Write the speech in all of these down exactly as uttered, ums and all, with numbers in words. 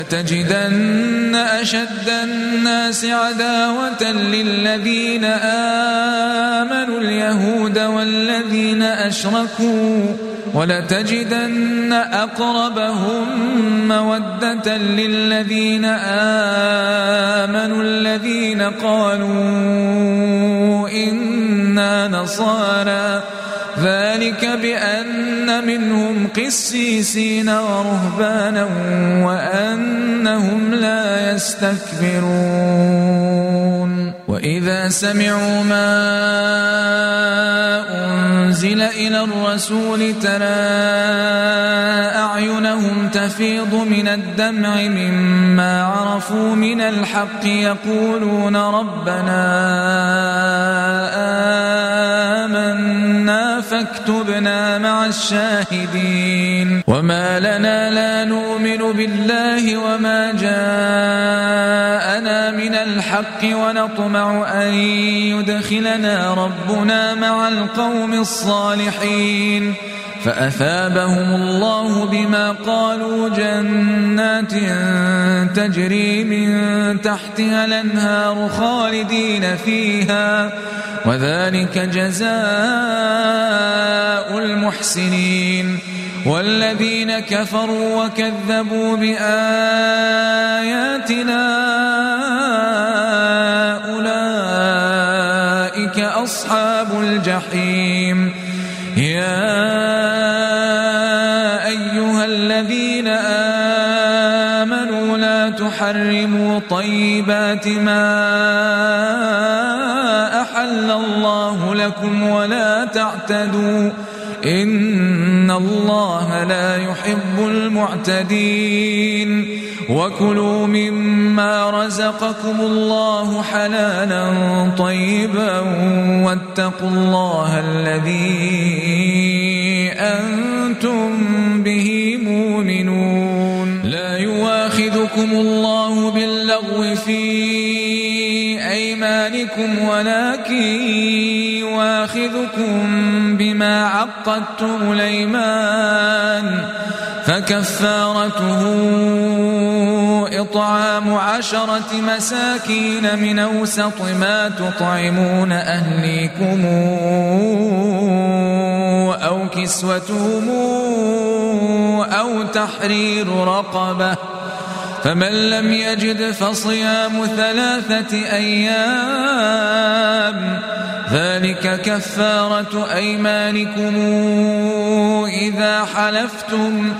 تجدن أشد الناس عداوة للذين آمنوا اليهود والذين أشركوا ولتجدن أقربهم مودة للذين آمنوا الذين قالوا إنا نصارى ذلك بأن منهم قسيسين ورهبانا وأنهم لا يستكبرون وإذا سمعوا ما أنزل إلى الرسول ترى أعينهم تفيض من الدمع مما عرفوا من الحق يقولون ربنا آمنا فاكتبنا مع الشاهدين وما لنا لا نؤمن بالله وما جاءنا من الحق ونطمع أن يدخلنا ربنا مع القوم الصالحين فأثابهم الله بما قالوا جنات تجري من تحتها الأنهار خالدين فيها وذلك جزاء المحسنين والذين كفروا وكذبوا بآياتنا أولئك أصحاب الجحيم يا أيها الذين آمنوا لا تحرموا طيبات ما أحل الله لكم ولا تعتدوا إن الله لا يحب المعتدين وكلوا مما رزقكم الله حلالا طيبا واتقوا الله الذي أنتم به مؤمنون لا يؤاخذكم الله باللغو في أيمانكم ولكن يؤاخذكم بما عقدتم الأيمان فكفارته إطعام عشرة مساكين من أوسط ما تطعمون أهليكم أو كسوتهم أو تحرير رقبة فمن لم يجد فصيام ثلاثة أيام ذلك كفارة أيمانكم إذا حلفتم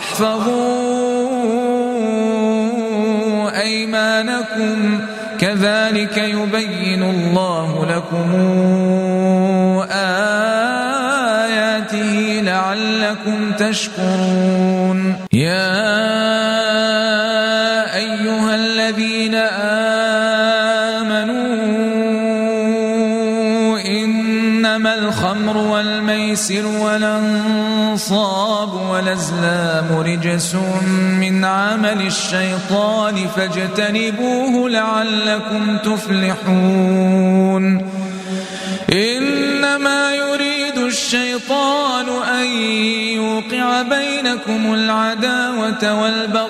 واحفظوا أيمانكم كذلك يبين الله لكم آياته لعلكم تشكرون يا أيها الذين آمنوا إنما الخمر والميسر والأنصاب والأزلام رجس من عمل الشيطان فاجتنبوه لعلكم تفلحون إنما يريد الشيطان أن يوقع بينكم العداوة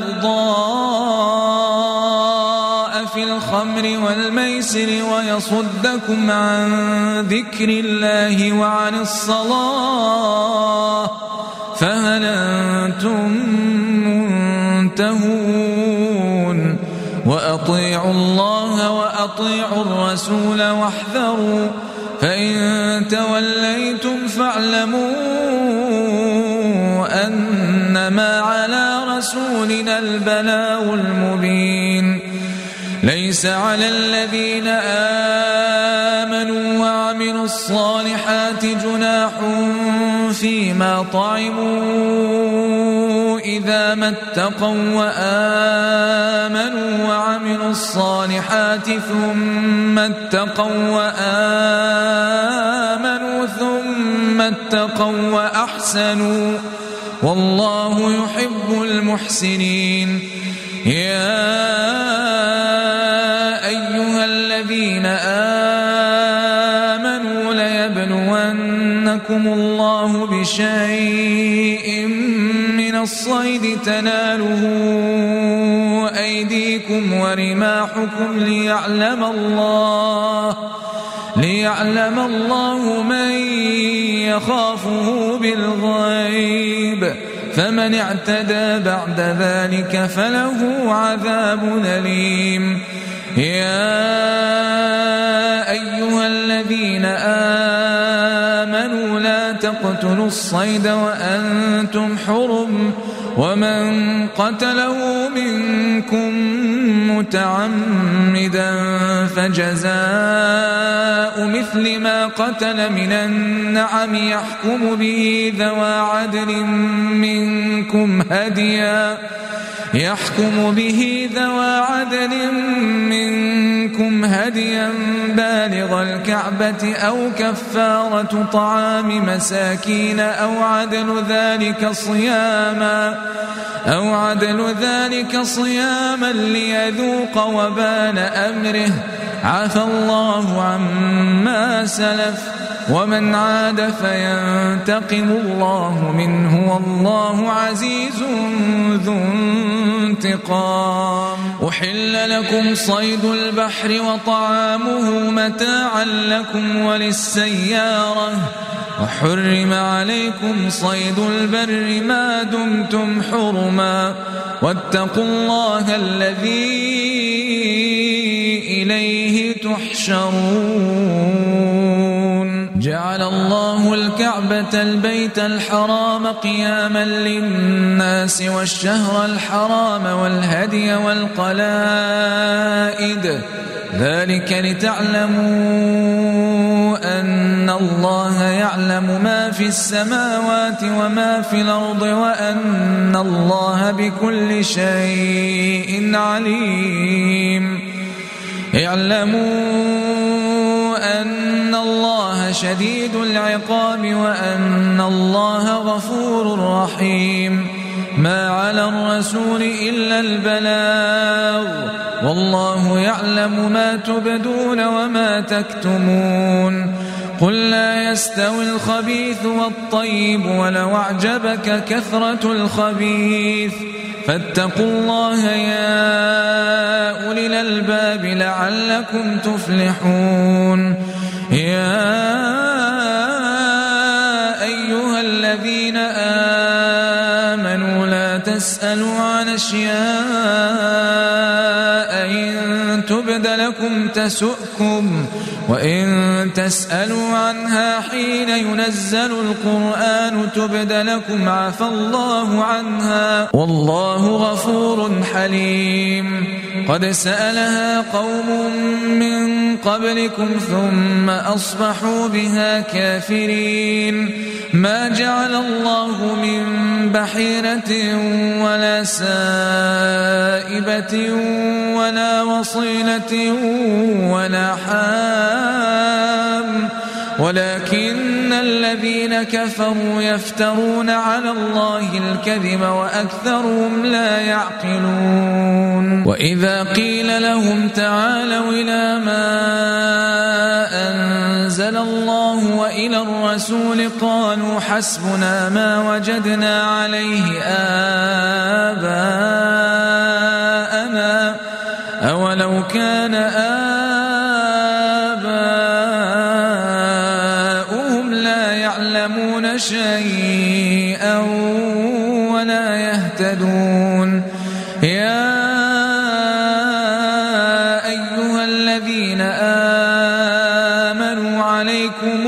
والبغضاء في الخمر والميسر ويصدكم عن ذكر الله وعن الصلاة فهل أنتم منتهون وأطيعوا الله وأطيعوا الرسول واحذروا فإن توليتم فاعلموا أنما على رسولنا البلاغ المبين ليس على الذين آمنوا وعملوا الصالحات جناح فيما طعموا إذا ما اتقوا وآمنوا وعملوا الصالحات ثم اتقوا وآمنوا ثم اتقوا وأحسنوا والله يحب المحسنين يا أيها الذين آمنوا ليبلونكم الله بشيء من الصيد تناله أيديكم ورماحكم ليعلم الله ليعلم الله من يخافه بالغيب فمن اعتدى بعد ذلك فله عذاب أليم. يا أيها الذين آمنوا لا تقتلوا الصيد وأنتم حرم ومن قتله منكم متعمدا فجزاء مثل ما قتل من النعم يحكم به ذوى عدل منكم هديا يحكم به ذوى عدل منكم هديا بالغ الكعبة أو كفارة طعام مساكين أو عدل ذلك صياما أو عدل ذلك صياما ليذوق وبال أمره عفى الله عما سلف ومن عاد فينتقم الله منه والله عزيز ذو انتقام. أحل لكم صيد البحر وطعامه متاعا لكم وللسيارة وحرم عليكم صيد البر ما دمتم حرما واتقوا الله الذي إليه تحشرون. جعل الله الكعبة البيت الحرام قياما للناس والشهر الحرام والهدي والقلائد ذلك لتعلموا أن الله يعلم ما في السماوات وما في الأرض وأن الله بكل شيء عليم. اعلموا أن الله شديد العقاب وأن الله غفور رحيم. ما على الرسول إلا البلاغ والله يعلم ما تبدون وما تكتمون. قل لا يستوي الخبيث والطيب ولو أعجبك كثرة الخبيث فاتقوا الله يا أولي الألباب لعلكم تفلحون. يا أيها الذين آمنوا لا تسألوا عن أشياء إن تبد لكم تسؤكم وإن تسألوا عنها حين ينزل القرآن تبد لكم عفى الله عنها والله غفور حليم. قد سألها قوم من قبلكم ثم أصبحوا بها كافرين. ما جعل الله من بحيرة ولا سائبة ولا وصيلة ولا حام ولكن الذين كفروا يفترون على الله الكذب وأكثرهم لا يعقلون. وإذا قيل لهم تعالوا إلى ما أنزل الله وإلى الرسول قالوا حسبنا ما وجدنا عليه آباءنا أولو كان آباؤهم لا يعلمون شيئا ولا يهتدون. يا أيها الذين آمنوا عليكم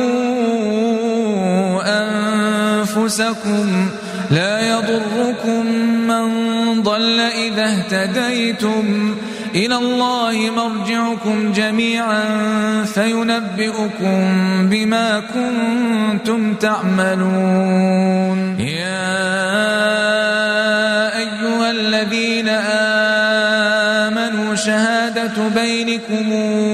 أنفسكم لا يضركم من ضل إذا اهتديتم إلى الله مرجعكم جميعا فينبئكم بما كنتم تعملون. يا أيها الذين آمنوا شهادة بينكم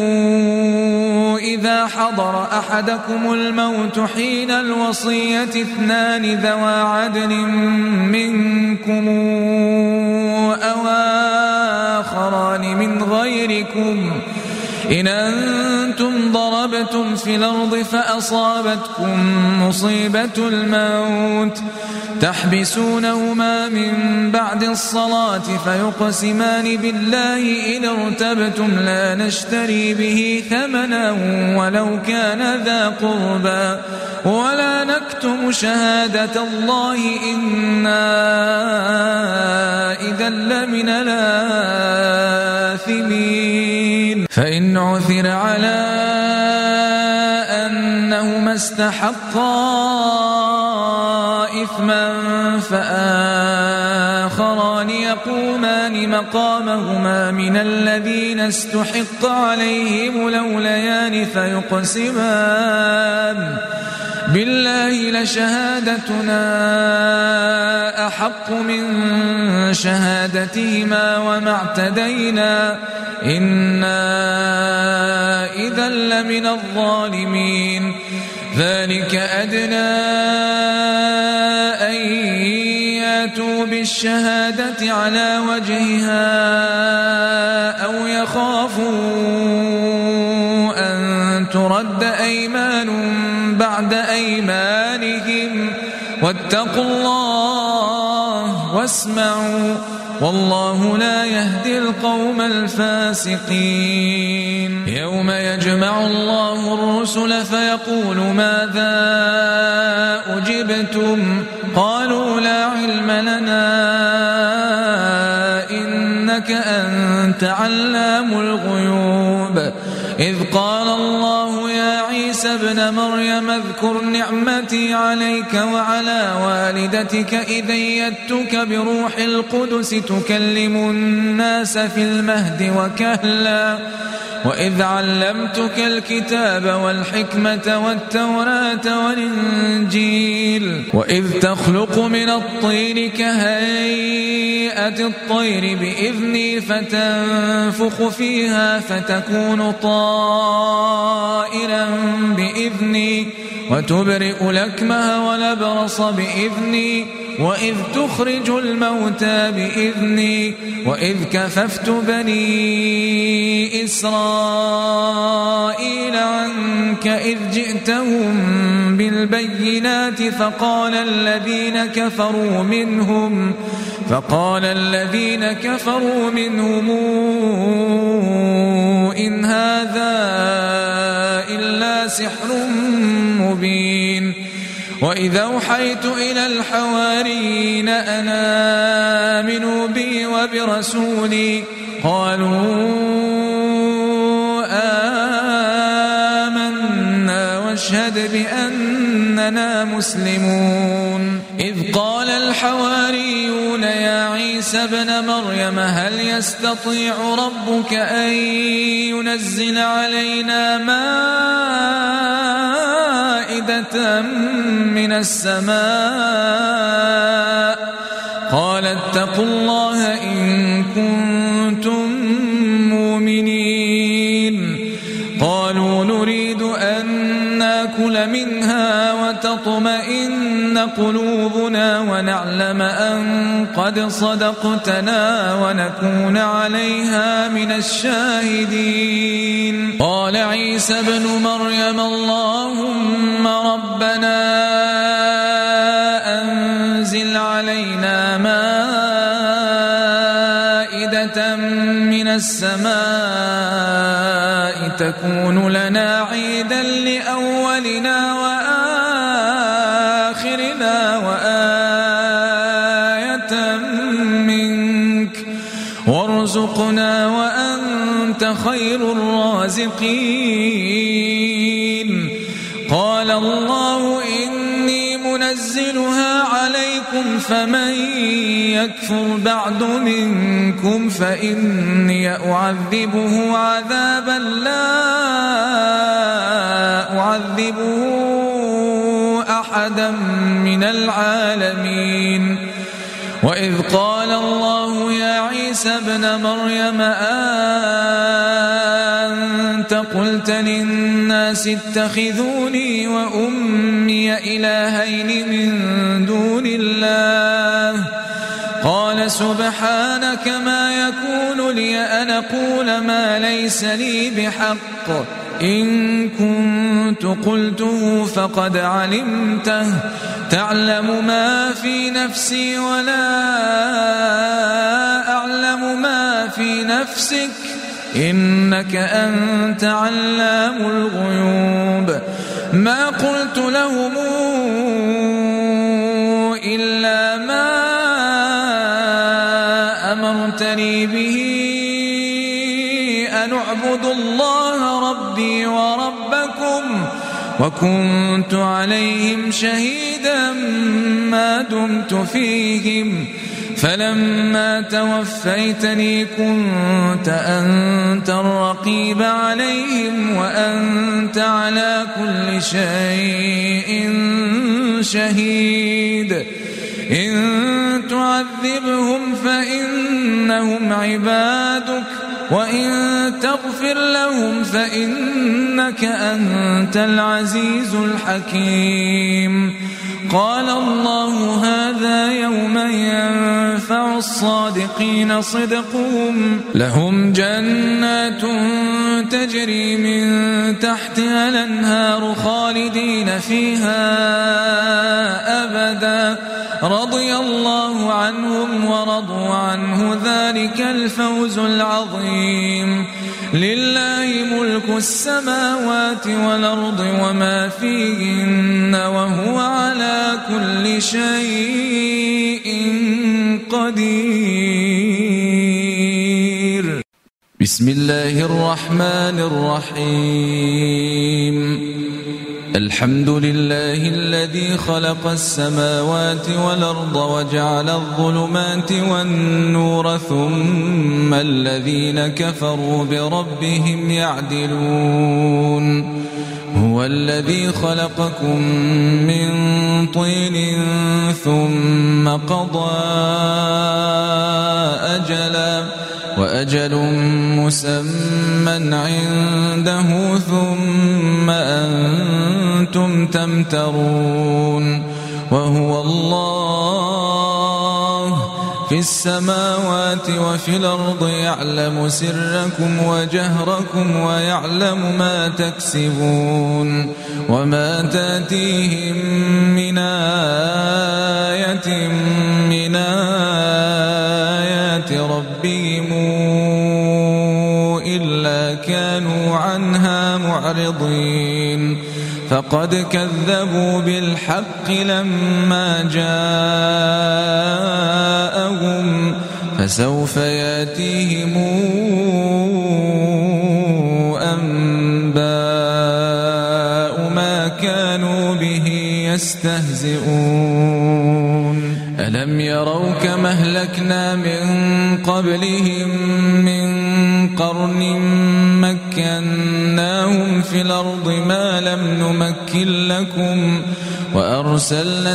إذا حضر أحدكم الموت حين الوصية اثنان ذوى عدل منكم أو آخران من غيركم إن أنتم ضربتم في الأرض فأصابتكم مصيبة الموت تحبسونهما من بعد الصلاة فيقسمان بالله إن ارتبتم لا نشتري به ثمنا ولو كان ذا قربى ولا نكتم شهادة الله إنا إذا لمن الآثمين فإن عثر على أنهما استحقا إثما فآخران يقومان مقامهما من الذين استحق عليهم الأوليان فيقسمان بالله لشهادتنا أحق من شهادتهما وما اعتدينا إنا إذا لمن الظالمين ذلك أدنى أن ياتوا بالشهادة على وجهها أو يخافوا أن ترد أيمان بعد أيمانهم واتقوا الله واسمعوا والله لا يهدي القوم الفاسقين يوم يجمع الله الرسل فيقول ماذا أجبتم قالوا لا علم لنا إنك أنت علام الغيوب إذ قال الله يا عيسى ابن مريم اذكر نعمتي عليك وعلى والدتك إذ أيدتك بروح القدس تكلم الناس في المهد وكهلا وإذ علمتك الكتاب والحكمة والتوراة والإنجيل وإذ تخلق من الطين كهيئة الطير بإذني فتنفخ فيها فتكون طائرا بإذني وتبرئ الأكمه والأبرص بإذني وإذ تخرج الموتى بإذني وإذ كففت بني إسرائيل عنك إذ جئتهم بالبينات فقال الذين كفروا منهم فقال الذين كفروا منهم إن هذا إلا سحر مبين وإذا أوحيت إلى الحواريين أن آمنوا بي وبرسولي قالوا آمنا واشهد بأننا مسلمون إذ قال الحواريون يا عيسى ابن مريم هل يستطيع ربك أن ينزل علينا مائدة من السماء قال اتقوا الله إن كنتم مؤمنين قالوا نريد أن نأكل منها وتطمئن قلوبنا ونعلم أن قد صدقتنا ونكون عليها من الشاهدين قال عيسى ابن مريم اللهم ربنا أنزل علينا مائدة من السماء تكون لنا عيدا لأولنا وآخرنا وآية منك وارزقنا وأنت خير الرازقين قال الله إني منزلها عليكم فمن يكفر بعد منكم فإني أعذبه عذابا لا أعذبه أحدا من العالمين وإذ قال الله يا عيسى ابن مريم أنت قلت للناس اتخذوني وأمي إلهين من دون الله قال سبحانك ما يكون لي أن أقول ما ليس لي بحق إن كنت قلته فقد علمته تعلم ما في نفسي ولا أعلم ما في نفسك إنك أنت علام الغيوب ما قلت لهم إلا ما أمرتني به أن أعبد الله ربي وربكم وكنت عليهم شهيدا ما دمت فيهم فلما توفيتني كنت أنت الرقيب عليهم وأنت على كل شيء شهيد إن تعذبهم فإنهم عبادك وإن تغفر لهم فإنك أنت العزيز الحكيم قال الله هذا يوم ينفع الصادقين صدقهم لهم جنات تجري من تحتها الأنهار خالدين فيها أبدا رضي الله عنهم ورضوا عنه ذلك الفوز العظيم لله ملك السماوات والأرض وما فيهن وهو على كل شيء قدير بسم الله الرحمن الرحيم الحمد لله الذي خلق السماوات والأرض وجعل الظلمات والنور ثم الذين كفروا بربهم يعدلون هو الذي خلقكم من طين ثم قضى أجلا وأجل مسمى عنده ثم أنتم تمترون وهو الله في السماوات وفي الأرض يعلم سركم وجهركم ويعلم ما تكسبون وما تأتيهم من آية من آيات ربهم إلا كانوا عنها معرضين فقد كذبوا بالحق لما جاءهم فسوف يأتيهم أنباء ما كانوا به يستهزئون ألم يروا كما أهلكنا من قبلهم من قرن مكناهم في الأرض ما لم نمكن لكم وأرسلنا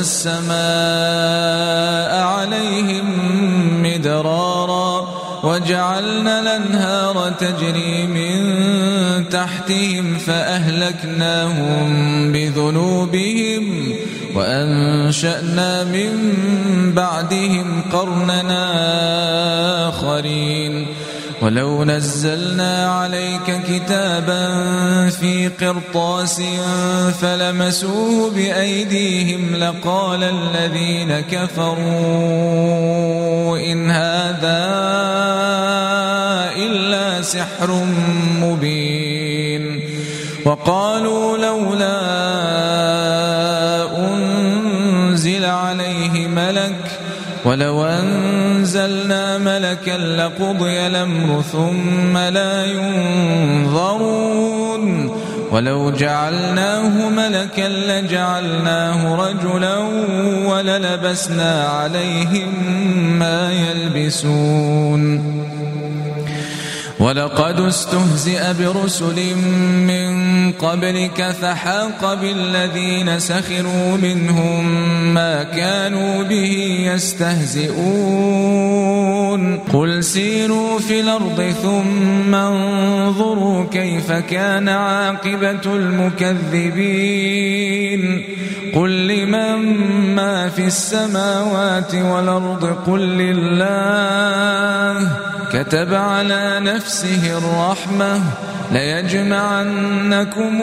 السماء عليهم مدرارا وجعلنا الأنهار تجري من تحتهم فأهلكناهم بذنوبهم وأنشأنا من بعدهم قرننا آخرين ولو نزلنا عليك كتابا في قرطاس فلمسوه بأيديهم لقال الذين كفروا إن هذا إلا سحر مبين وقالوا لولا أنزل عليه ملك ولو أنزلنا ملكا لقضي الأمر ثم لا ينظرون ولو جعلناه ملكا لجعلناه رجلا وللبسنا عليهم ما يلبسون ولقد استهزئ برسل من قبلك فحاق بالذين سخروا منهم ما كانوا به يستهزئون قل سيروا في الأرض ثم انظروا كيف كان عاقبة المكذبين قل لمن ما في السماوات والأرض قل لله كتب على نفسه الرحمة ليجمعنكم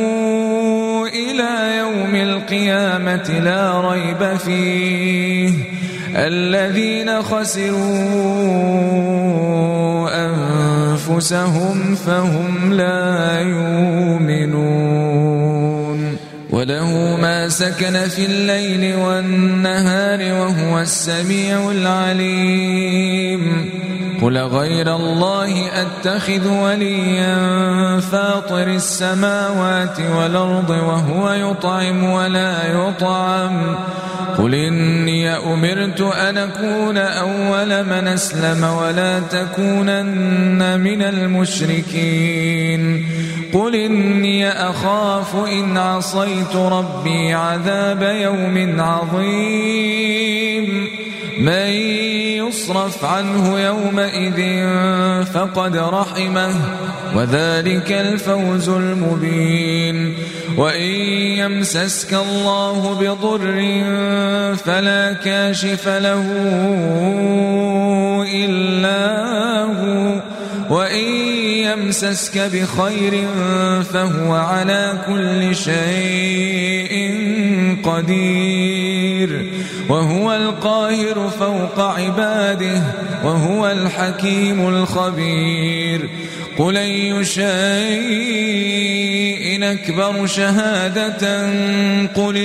إلى يوم القيامة لا ريب فيه الذين خسروا أنفسهم فهم لا يؤمنون وله ما سكن في الليل والنهار وهو السميع العليم قل غير الله أتخذ وليا فاطر السماوات والأرض وهو يطعم ولا يطعم قل إني أمرت أن أكون أول من أسلم ولا تكونن من المشركين قل إني أخاف إن عصيت ربي عذاب يوم عظيم من يصرف عنه يومئذ فقد رحمه وذلك الفوز المبين وإن يمسسك الله بضر فلا كاشف له إلا هو وإن يمسسك بخير فهو على كل شيء قدير وهو القاهر فوق عباده وهو الحكيم الخبير قل أي شيء أكبر شهادة قل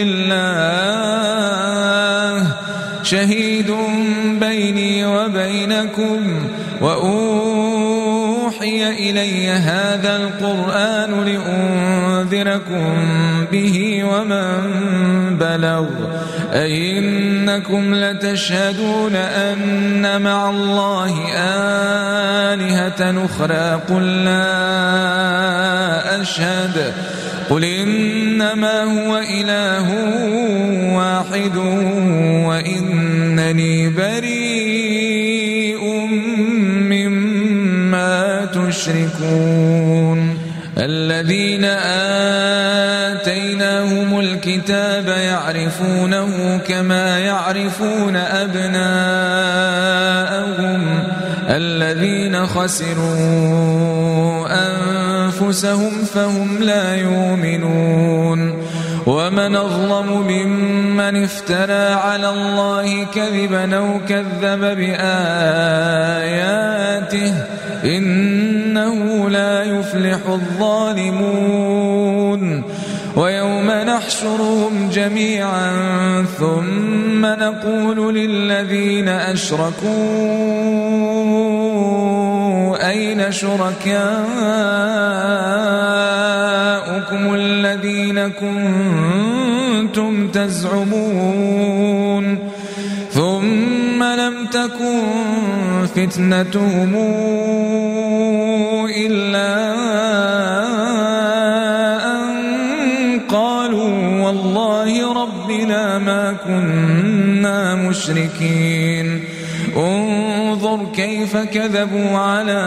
الله شهيد بيني وبينكم وأوحي إلي هذا القرآن لأنذركم به ومن بلغ أئنكم لتشهدون أن مع الله آلهة أخرى قل لا أشهد قل إنما هو إله واحد وإنني بريء مما تشركون الذين آتيناهم الكتاب يعرفونه كما يعرفون أبناءهم الذين خسروا أنفسهم فهم لا يؤمنون ومن أظلم ممن افترى على الله كذبا أو كذب بآياته إنه لا يفلح الظالمون ويوم نحشرهم جميعا ثم نقول للذين أشركوا أين شركاؤكم الذين كنتم تزعمون ثم لم تكن فتنتهم إلا والله ربنا ما كنا مشركين انظر كيف كذبوا على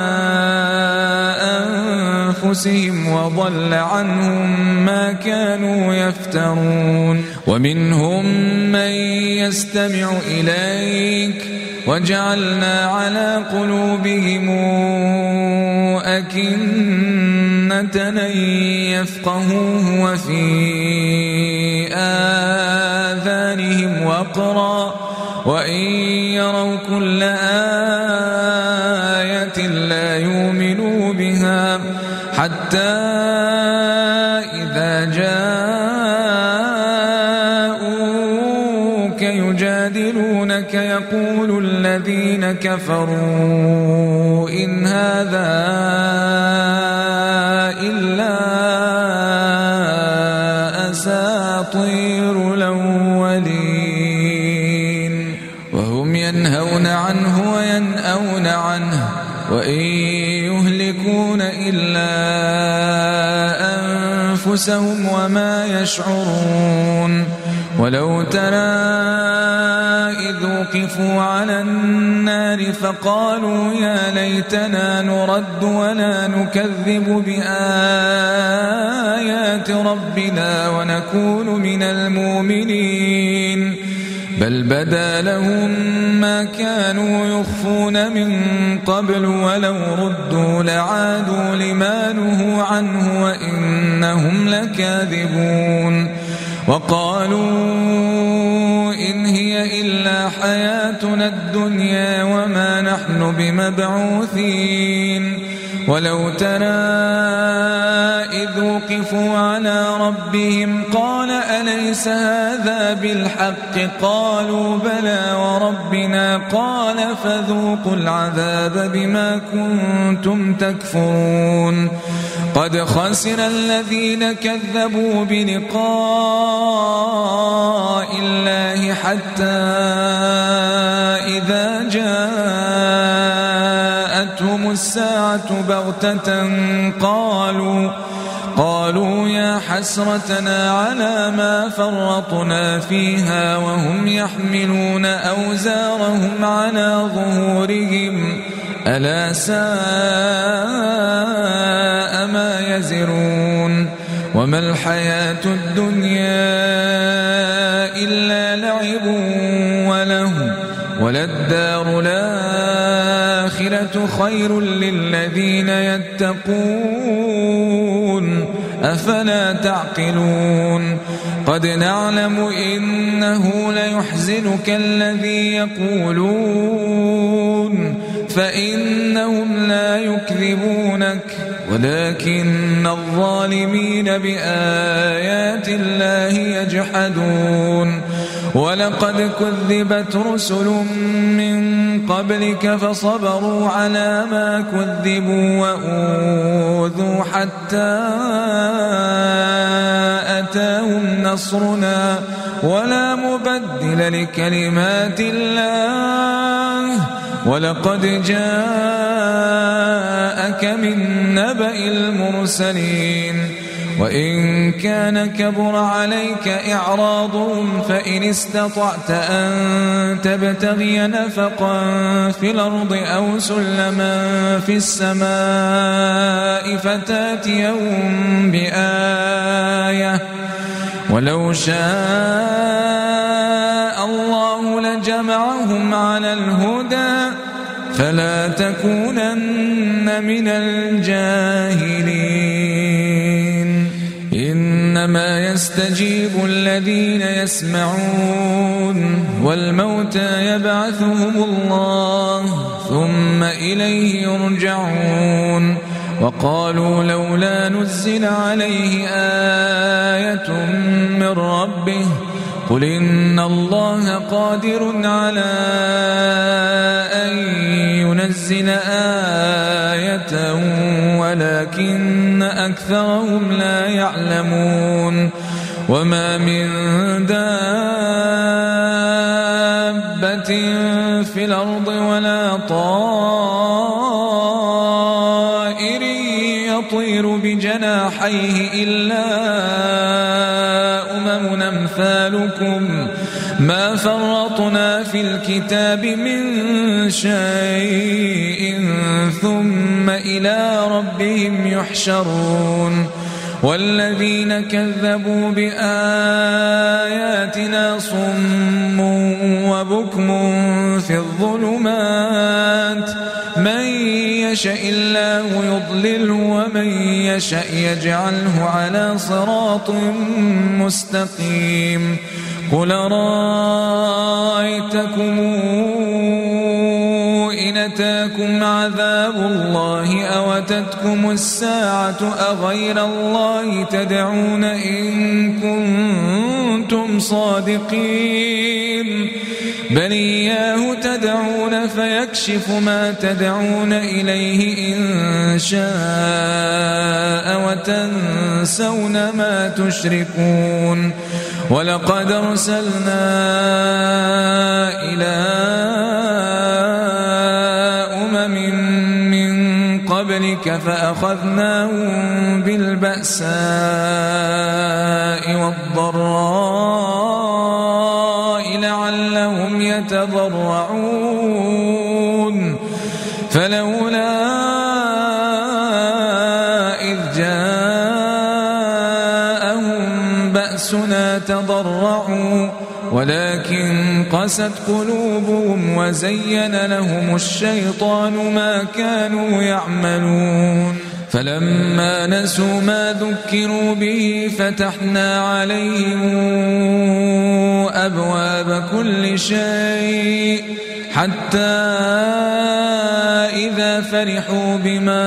أنفسهم وضل عنهم ما كانوا يفترون ومنهم من يستمع إليك وجعلنا على قلوبهم أكنة أن يفقهوه وفي آذانهم وقرا وإن يروا كل آية لا يؤمنوا بها حتى إذا جاءوك يجادلونك يقول الذين كفروا إن هذا إلا أساطير الأولين وهم ينهون عنه وينأون عنه وإن يهلكون إلا أنفسهم وما يشعرون ولو ترى إذ وقفوا على النار فقالوا يا ليتنا نرد ولا نكذب بآيات ربنا ونكون من المؤمنين بل بدا لهم ما كانوا يخفون من قبل ولو ردوا لعادوا لما نهوا عنه وإنهم لكاذبون وقالوا إن هي إلا حياتنا الدنيا وما نحن بمبعوثين ولو ترى إذ وقفوا على ربهم قال أليس هذا بالحق قالوا بلى وربنا قال فذوقوا العذاب بما كنتم تكفرون قد خسر الذين كذبوا بلقاء الله حتى إذا جاءتهم الساعة بغتة قالوا قالوا يا حسرتنا على ما فرطنا فيها وهم يحملون أوزارهم على ظهورهم ألا ساء ما يزرون وما الحياة الدنيا إلا لعب وله وللدار الآخرة خير للذين يتقون أفلا تعقلون قد نعلم إنه ليحزنك الذي يقولون فإنهم لا يكذبونك ولكن الظالمين بآيات الله يجحدون ولقد كذبت رسل من قبلك فصبروا على ما كذبوا وأوذوا حتى أتاهم نصرنا ولا مبدل لكلمات الله ولقد جاءك من نبأ المرسلين وإن كان كبر عليك إعراضهم فإن استطعت أن تبتغي نفقا في الأرض أو سلما في السماء فتاتيهم بآية ولو شاء الله لجمعهم على الهدى فلا تكونن من الجاهلين إنما يستجيب الذين يسمعون والموتى يبعثهم الله ثم إليه يرجعون وقالوا لولا نزل عليه آية من ربه قل إن الله قادر على أن ينزل آية ولكن أكثرهم لا يعلمون وما من دابة في الأرض ولا طائر يطير بجناحيه إلا أمم أمثالكم ما فرطنا في الكتاب من شيء ثم إلى ربهم يحشرون والذين كذبوا بآياتنا صم وبكم في الظلمات من يشاء الله يضلله ومن يشاء يجعله على صراط مستقيم قل رأيتكم إن أتاكم عذاب الله أو أتتكم الساعة أغير الله تدعون إن كنتم صادقين بل إياه تدعون فيكشف ما تدعون إليه إن شاء وتنسون ما تشركون ولقد أرسلنا إلى أمم من قبلك فأخذناهم بالبأساء والضراء لعلهم يتضرعون فلولا إذ جاءهم بأسنا تضرعوا ولكن قست قلوبهم وزين لهم الشيطان ما كانوا يعملون فلما نسوا ما ذكروا به فتحنا عليهم أبواب كل شيء حتى إذا فرحوا بما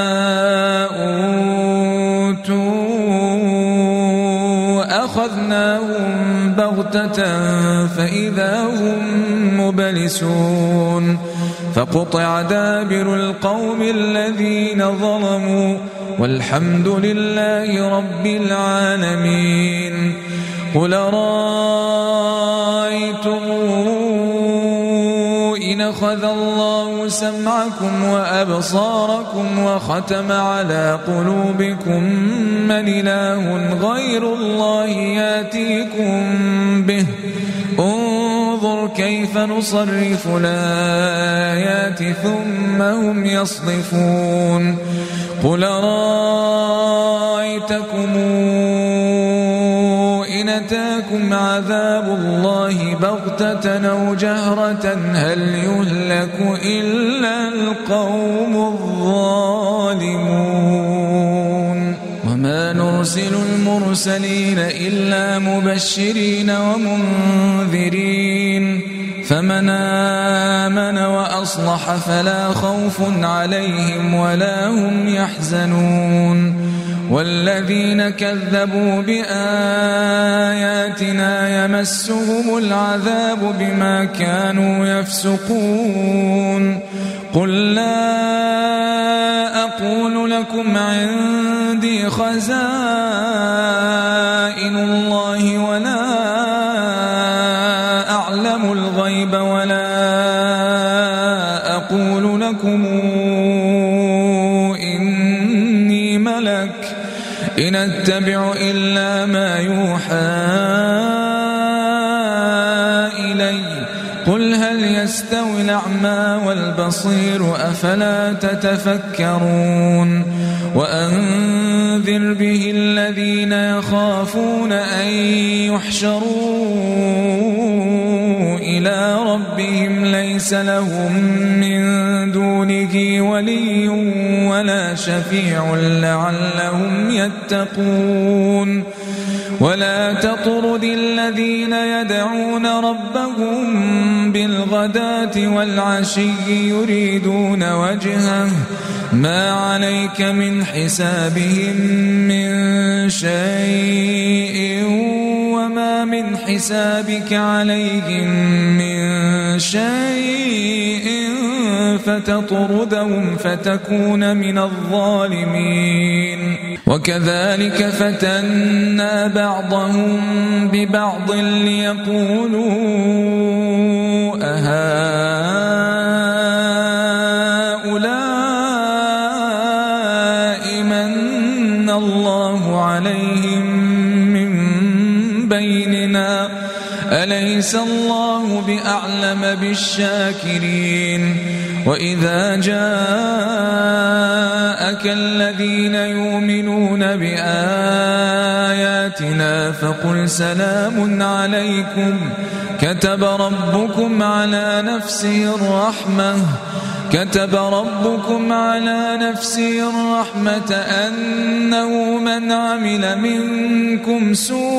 أوتوا أخذناهم بغتة فإذا هم مبلسون فقطع دابر القوم الذين ظلموا والحمد لله رب العالمين قل رأيتم إن أخذ الله سمعكم وأبصاركم وختم على قلوبكم من إله غير الله ياتيكم به انظر كيف نصرف الآيات ثم هم يصدفون قل رأيتكم إن أتاكم عذاب الله بغتة أو جهرة هل يهلك إلا القوم الظالمون وما نرسل المرسلين إلا مبشرين ومنذرين فمن آمن وأصلح فلا خوف عليهم ولا هم يحزنون والذين كذبوا بآياتنا يمسهم العذاب بما كانوا يفسقون قل لا أقول لكم عندي خزائن الله ولا أعلم الغيب ولا أقول لكم إني ملك إن أتبع إلا ما يوحى إلي قل هل يستوي الأعمى والبصير أفلا تتفكرون وأنذر به الذين يخافون أن يحشروا إلى ربهم ليس لهم من دونه ولي ولا شفيع لعلهم يتقون ولا تطرد الذين يدعون ربهم بالغداة والعشي يريدون وجهه ما عليك من حسابهم من شيء وما من حسابك عليهم من شيء فتطردهم فتكون من الظالمين وكذلك فتنا بعضهم ببعض ليقولوا أهؤلاء من الله عليهم من بيننا أليس الله بأعلم بالشاكرين وإذا جاءك الذين يؤمنون بآياتنا فقل سلام عليكم كتب ربكم على نفسه الرحمة كتب ربكم على نفسه الرحمة أنه من عمل منكم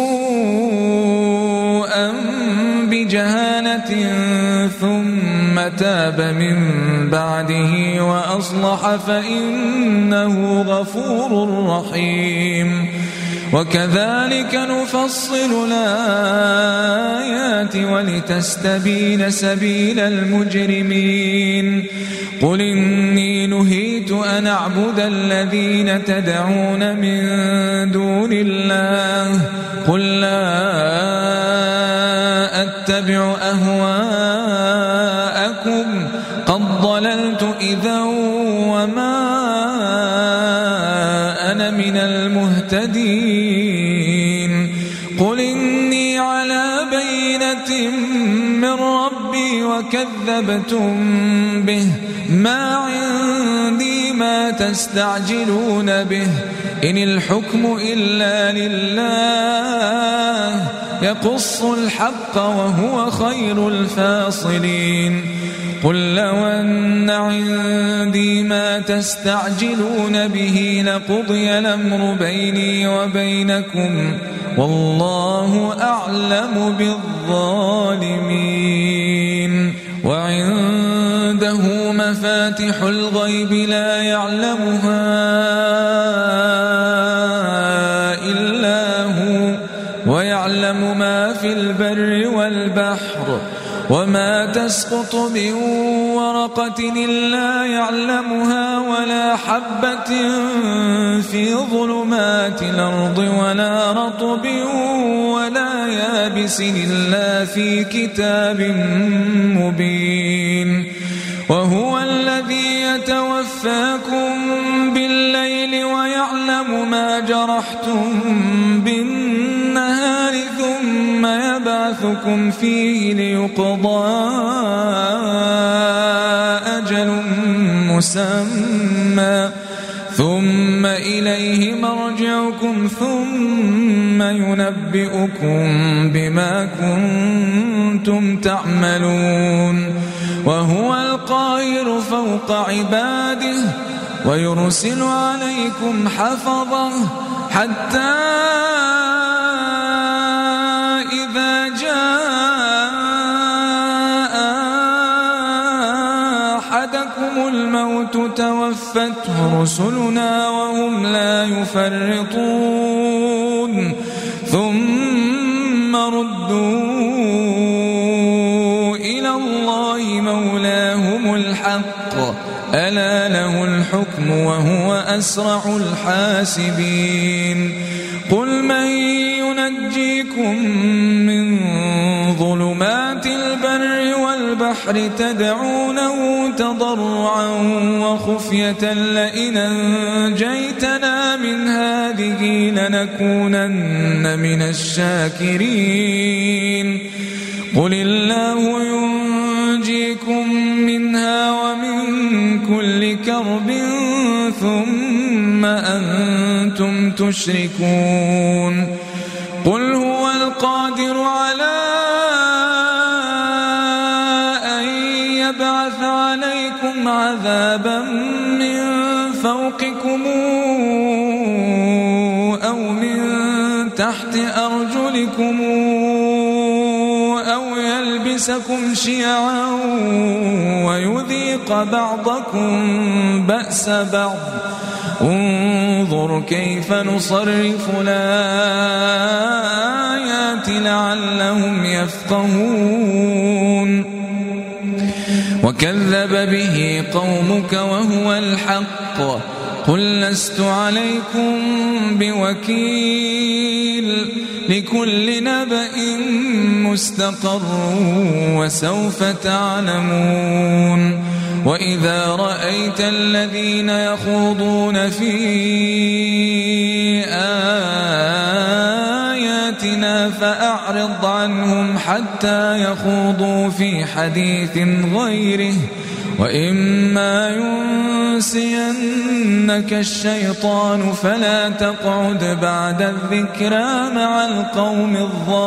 سوءا بجهالة ثم تاب من بعده وأصلح فإنه غفور رحيم وكذلك نفصل الآيات ولتستبين سبيل المجرمين قل إني نهيت أن أعبد الذين تدعون من دون الله قل لا أتبع أهواءكم قد ضللت إذا وما أنا من المهتدين قل إني على بينة من ربي وكذبتم به ما عندي ما تستعجلون به إن الحكم إلا لله يقص الحق وهو خير الفاصلين قل لو أن عندي ما تستعجلون به لقضي الأمر بيني وبينكم والله أعلم بالظالمين وعنده مفاتح الغيب لا يعلمها إلا هو ويعلم ما في البر والبحر وما تسقط من ورقة إلا يعلمها ولا حبة في ظلمات الأرض ولا رطب ولا يابس إلا في كتاب مبين وهو الذي يتوفاكم بالليل ويعلم ما جرحتم بالنهار ثم يبعثكم فيه ليقضى أجل مسمى ثم إليه مرجعكم ثم ينبئكم بما كنتم تعملون وهو القاهر فوق عباده ويرسل عليكم حفظه حتى إذا جاء أحدكم الموت توفته رسلنا وهم لا يفرطون ثم ردوا إلى الله مولاهم الحق ألا له الحكم وهو أسرع الحاسبين قل من ينجيكم من ظلمات البر والبحر تدعونه تضرعا وخفية لئن أنجيتنا من هذه لنكونن من الشاكرين قل الله ينجيكم منها ومن كل كرب ثم أنتم تشركون قل هو القادر على أن يبعث عليكم عذابا من فوقكم أو من تحت أرجلكم أو يلبسكم شيعا ويذيق بعضكم بأس بعض انظر كيف نصرف الآيات لعلهم يفقهون وكذب به قومك وهو الحق قل لست عليكم بوكيل لكل نبأ مستقر وسوف تعلمون وإذا رأيت الذين يخوضون في آياتنا فأعرض عنهم حتى يخوضوا في حديث غيره وإما ينسينك الشيطان فلا تقعد بعد الذكرى مع القوم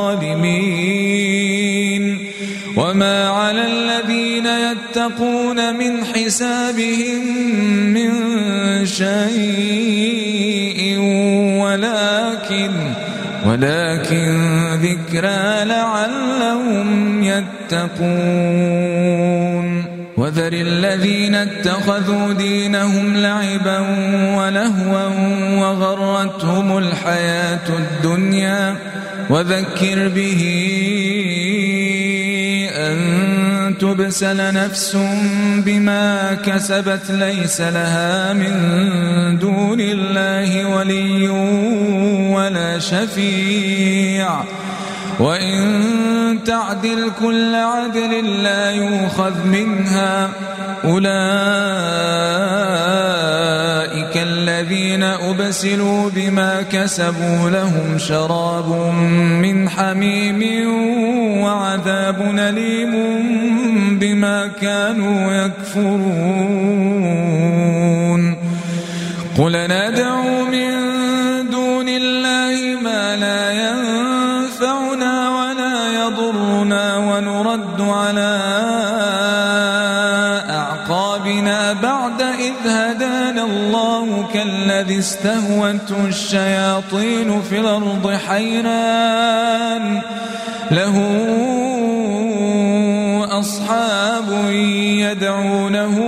الظالمين وما على الذين يتقون من حسابهم من شيء ولكن ولكن ذكرى لعلهم يتقون وذر الذين اتخذوا دينهم لعبا ولهوا وغرتهم الحياة الدنيا وذكر به أن تبسل نفس بما كسبت ليس لها من دون الله ولي ولا شفيع وإن تعدل كل عدل لا يؤخذ منها أولئك الذين أبسلوا بما كسبوا لهم شراب من حميم وعذاب أليم بما كانوا يكفرون قل ندعو من دون الله ما لا ينفعنا يلقوا كالذي استهوته الشياطين في الأرض حيران له أصحاب يدعونه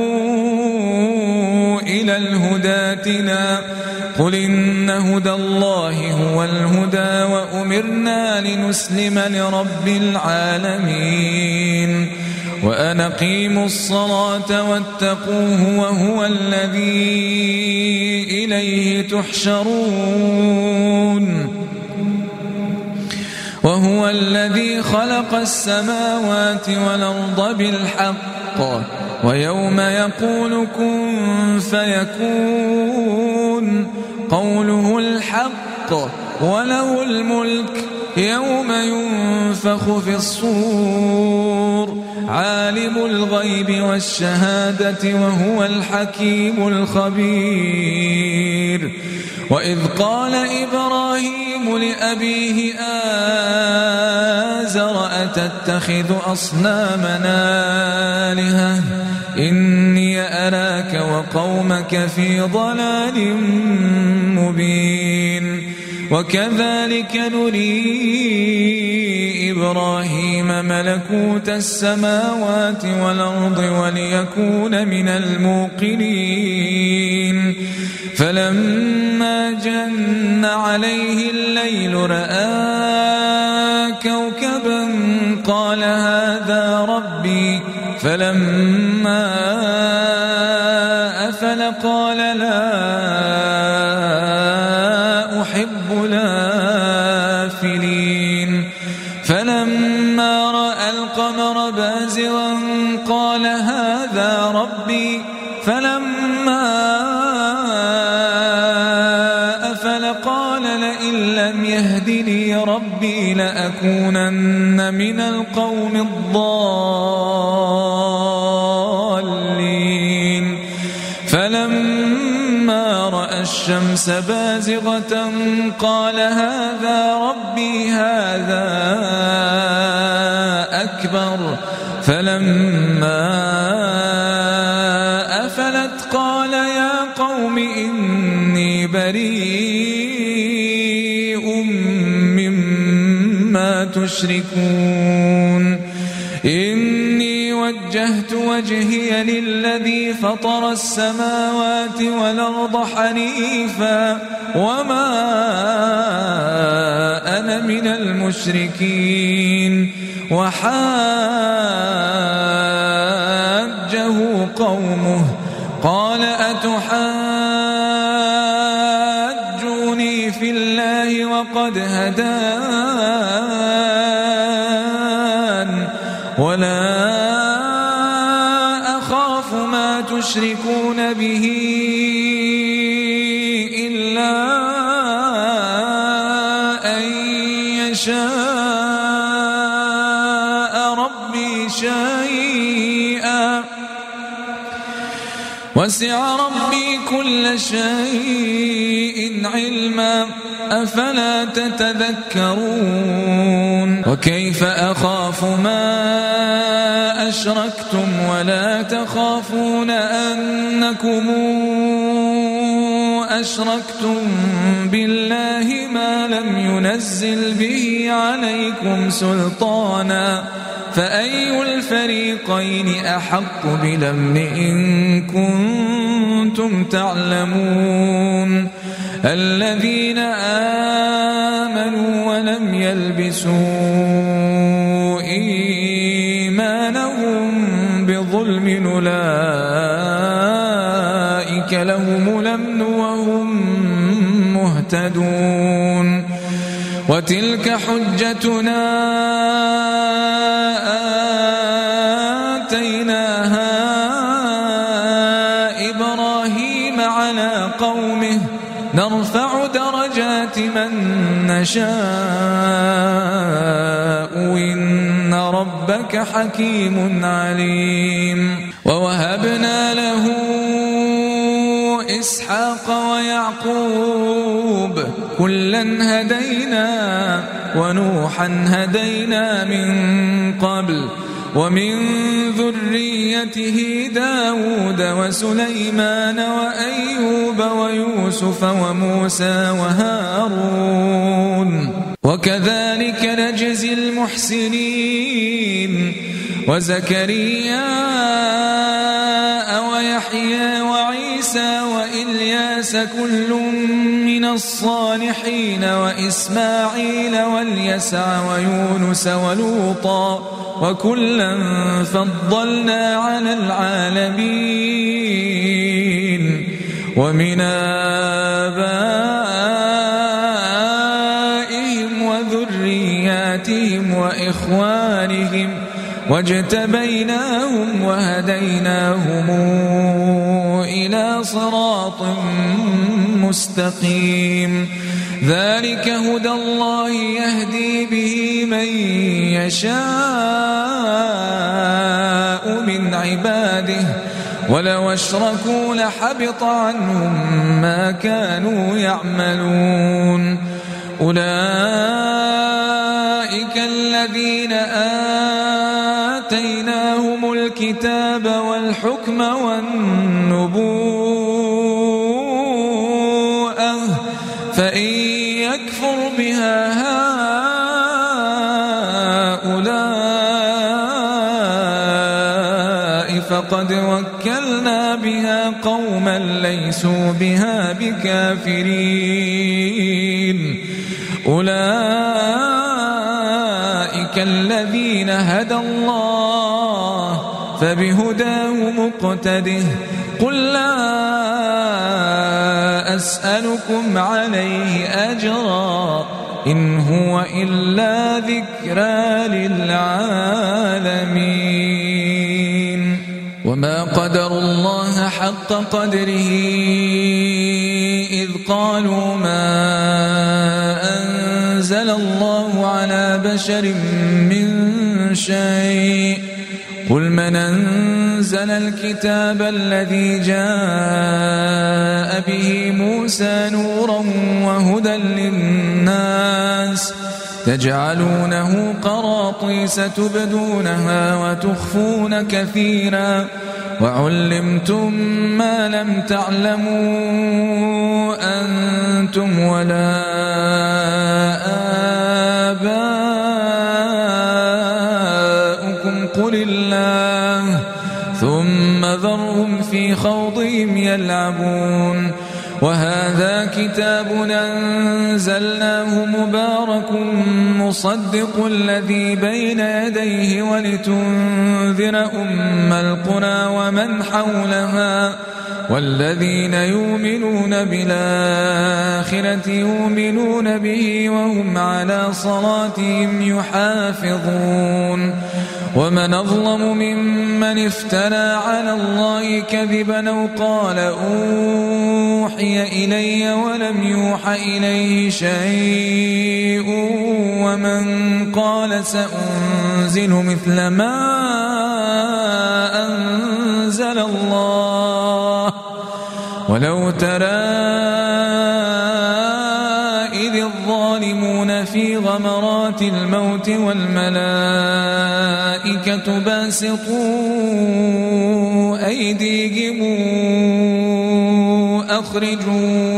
إلى الهدى ائتنا قل إن هدى الله هو الهدى وأمرنا لنسلم لرب العالمين وأن أقيموا الصلاة واتقوه وهو الذي إليه تحشرون وهو الذي خلق السماوات والأرض بالحق ويوم يقول كن فيكون قوله الحق وله الملك يوم ينفخ في الصور عالم الغيب والشهادة وهو الحكيم الخبير وإذ قال إبراهيم لأبيه آزر أتتخذ أصنامنا آلهة إني أراك وقومك في ضلال مبين وكذلك نري إبراهيم ملكوت السماوات والأرض وليكون من الموقنين فلما جن عليه الليل رأى كوكبا قال هذا ربي فلما أفل قال لا أحب الآفلين فلما رأى القمر بازغا قال هذا ربي فلما أفل قال لئن لم يهدني ربي لأكونن من القوم الضالين فلما رأى الشمس بازغة قال هذا ربي هذا أكبر فلما أفلت قال يا قوم إني بريء مما تشركون إني وجهت وجهي للذي فطر السماوات والأرض حنيفا وما أنا من المشركين وحاجه قومه قال أتحاجوني في الله وقد هدان ولا أخاف ما تشركون به إلا أن يشاء ربي شيئا وسع ربي كل شيء علما أفلا تتذكرون وكيف أخاف ما أشركتم ولا تخافون أنكم أشركتم بالله ما لم ينزل به عليكم سلطانا فأي الفريقين أحق بالأمن إن كنتم تعلمون الذين آمنوا ولم يلبسوا إيمانهم بظلم أولئك لهم الأمن وهم مهتدون وتلك حجتنا آتيناها إبراهيم على قومه نرفع درجات من نشاء إن ربك حكيم عليم ووهبنا له إسحاق ويعقوب كلا هدينا ونوحا هدينا من قبل ومن ذريته داود وسليمان وأيوب ويوسف وموسى وهارون وكذلك نجزي المحسنين وزكريا ويحيى وعيسى وإلياس كل من الصالحين وإسماعيل واليسع ويونس ولوطا وكلا فضلنا على العالمين ومن آبائهم وذرياتهم وإخوانهم واجتبيناهم وهديناهم إلى صراط مستقيم ذلك هدى الله يهدي به من يشاء من عباده ولو أشركوا لحبط عنهم ما كانوا يعملون أولئك الذين آتيناهم الكتاب والحكم والنبوءة فإن يكفر بها هؤلاء فقد وكلنا بها قوما ليسوا بها بكافرين أولئك الذين هدى الله فبهداه مقتده قل لا أسألكم عليه أجرا إن هو إلا ذكرى للعالمين وما قدروا الله حق قدره إذ قالوا ما أنزل الله على بشر من شيء قل من أنزل الكتاب الذي جاء به موسى نورا وهدى للناس تجعلونه قراطيس تبدونها وتخفون كثيرا وعلمتم ما لم تعلموا أنتم ولا آباؤكم قل الله ثم ذرهم في خوضهم يلعبون وهذا كتاب أنزلناه مبارك مصدق الذي بين يديه ولتنذر أم القرى ومن حولها والذين يؤمنون بالآخرة يؤمنون به وهم على صلاتهم يحافظون ومن أظلم ممن افترى على الله كذبا أو قال أوحي إلي ولم يوح إليه شيء ومن قال سأنزل مثل ما أنزل الله ولو ترى إذ الظالمون في غمرات الموت والملائكة باسطوا أيديهم أخرجوا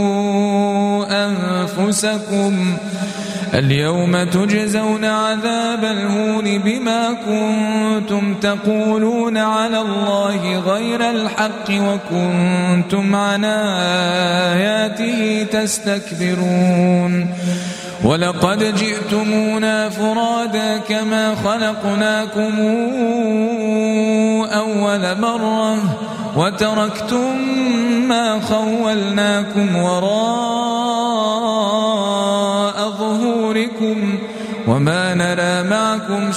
أنفسكم اليوم تجزون عذاب الهون بما كنتم تقولون على الله غير الحق وكنتم عن آياته تستكبرون ولقد جئتمونا فرادا كما خلقناكم أول مرة وتركتم ما خولناكم وراء ظهوركم وما نرى معكم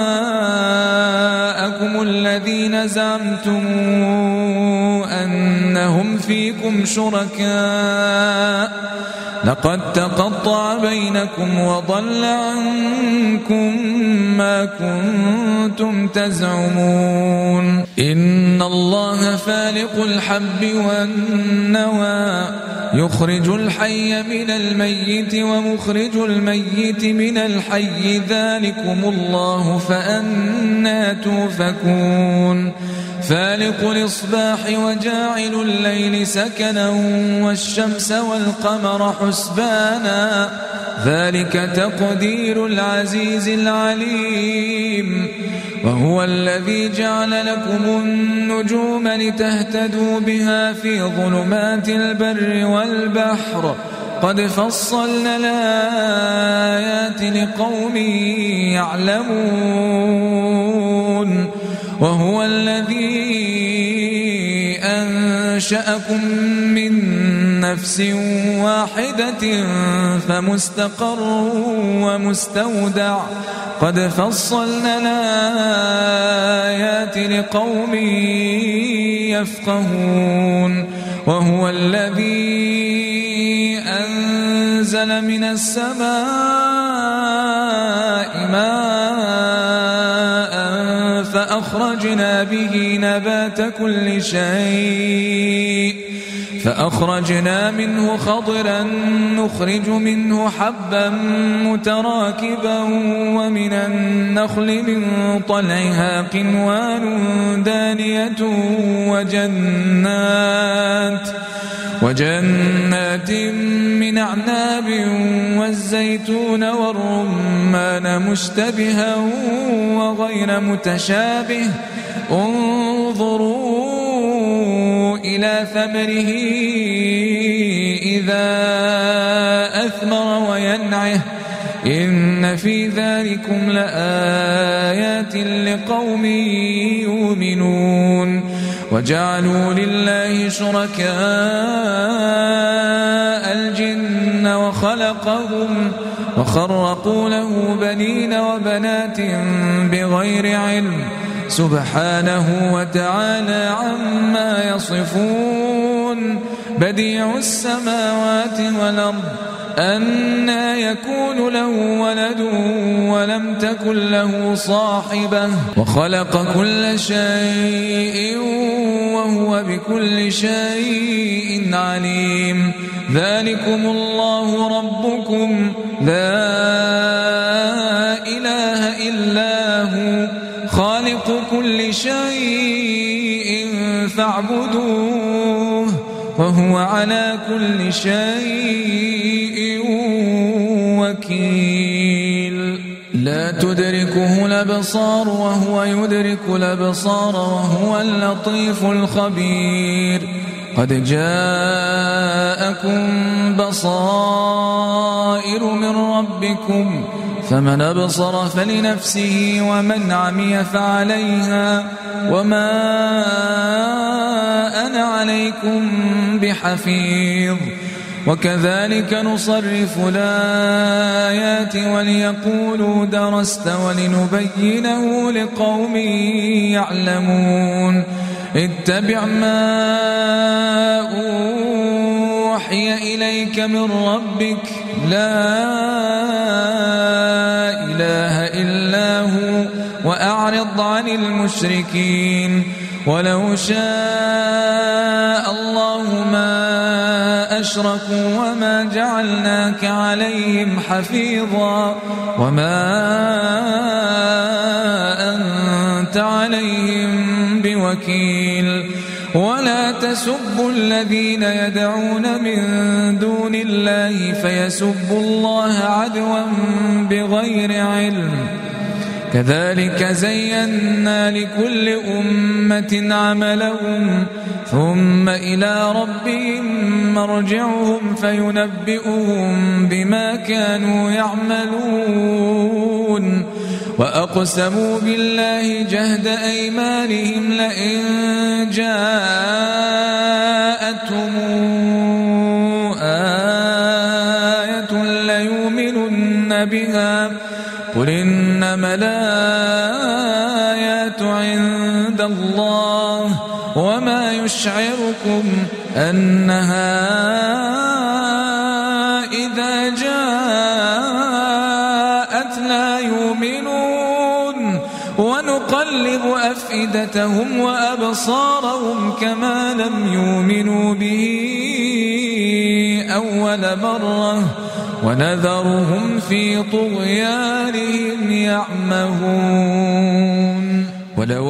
شفعاءكم الذين زعمتم أن إنهم فيكم شركاء لقد تقطع بينكم وضل عنكم ما كنتم تزعمون إن الله فالق الحب والنوى يخرج الحي من الميت ومخرج الميت من الحي ذلكم الله فأنى توفكون فالق الإصباح وجاعل الليل سكنا والشمس والقمر حسبانا ذلك تقدير العزيز العليم وهو الذي جعل لكم النجوم لتهتدوا بها في ظلمات البر والبحر قد فصلنا الآيات لقوم يعلمون وهو الذي أنشأكم من نفس واحدة فمستقر ومستودع قد فصلنا الآيات لقوم يفقهون وهو الذي أنزل من السماء ماء فأخرجنا به نبات كل شيء فأخرجنا منه خضرا نخرج منه حبا متراكبا ومن النخل من طلعها قنوان دانية وجنات وجنات من أعناب والزيتون والرمان مشتبها وغير متشابه انظروا إلى ثمره إذا أثمر وينعه إن في ذلكم لآيات لقوم يؤمنون وجعلوا لله شركاء الجن وخلقهم وخرقوا له بنين وبنات بغير علم سبحانه وتعالى عما يصفون بديع السماوات والأرض أنى يكون له ولد ولم تكن له صاحبة وخلق كل شيء وهو بكل شيء عليم ذلكم الله ربكم لا إله إلا هو خالق كل شيء فاعبدوه وهو على كل شيء وكيل لا تدركه الأبصار وهو يدرك الأبصار وهو اللطيف الخبير قد جاءكم بصائر من ربكم فمن أبصر فلنفسه ومن عمي فعليها وما أنا عليكم بحفيظ وكذلك نصرف الآيات وليقولوا درست ولنبينه لقوم يعلمون اتبع ما أوحي إليك من ربك لا إله إلا هو وأعرض عن المشركين ولو شاء الله ما أشركوا وما جعلناك عليهم حفيظا وما أنت عليهم بوكيل ولا تسبوا الذين يدعون من دون الله فيسبوا الله عدوا بغير علم كذلك زينا لكل أمة عملهم ثم إلى ربهم مرجعهم فينبئهم بما كانوا يعملون وأقسموا بالله جهد أيمانهم لئن جاءتهم آية ليؤمنن بها قل إنما الآيات عند الله وما يشعركم أنها إذا جاءت لا يؤمنون ونقلب أفئدتهم وأبصارهم كما لم يؤمنوا به أول مرة ونذرهم في طغيانهم يعمهون. ولو